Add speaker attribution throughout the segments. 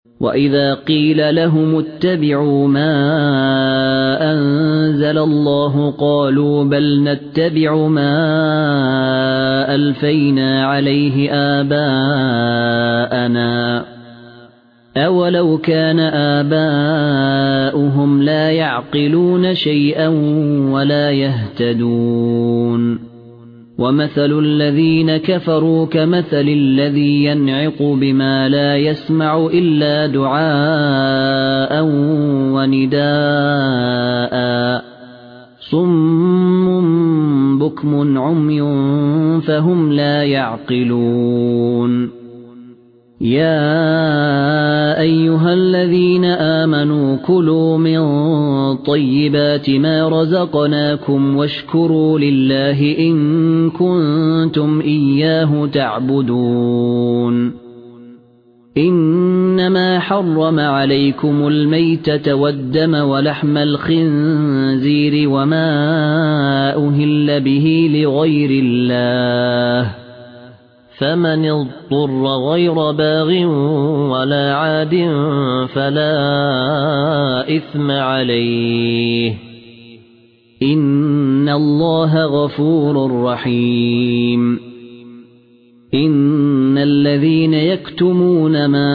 Speaker 1: وإذا قيل لهم اتبعوا ما أنزل الله قالوا بل نتبع ما ألفينا عليه آباءنا أولو كان آباؤهم لا يعقلون شيئا ولا يهتدون ومثل الذين كفروا كمثل الذي ينعق بما لا يسمع إلا دعاء ونداء صم بكم عمي فهم لا يعقلون يا أيها الذين آمنوا كلوا من طيبات ما رزقناكم واشكروا لله إن كنتم إياه تعبدون إنما حرم عليكم الميتة والدم ولحم الخنزير وما أهل به لغير الله فمن اضطر غير باغ ولا عاد فلا إثم عليه إن الله غفور رحيم إن الذين يكتمون ما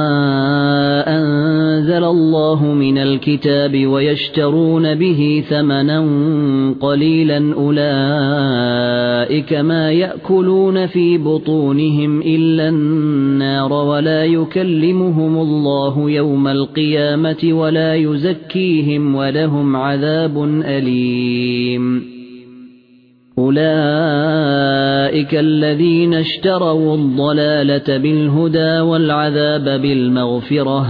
Speaker 1: أنزل الله من الكتاب ويشترون به ثمنا قليلا أولئك ما يأكلون في بطونهم إلا النار ولا يكلمهم الله يوم القيامة ولا يزكيهم ولهم عذاب أليم أولئك الذين اشتروا الضلالة بالهدى والعذاب بالمغفرة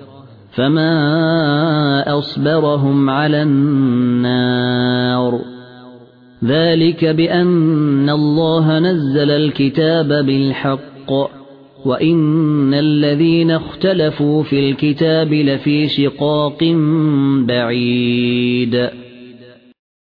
Speaker 1: فما أصبرهم على النار ذلك بأن الله نزل الكتاب بالحق وإن الذين اختلفوا في الكتاب لفي شقاق بعيد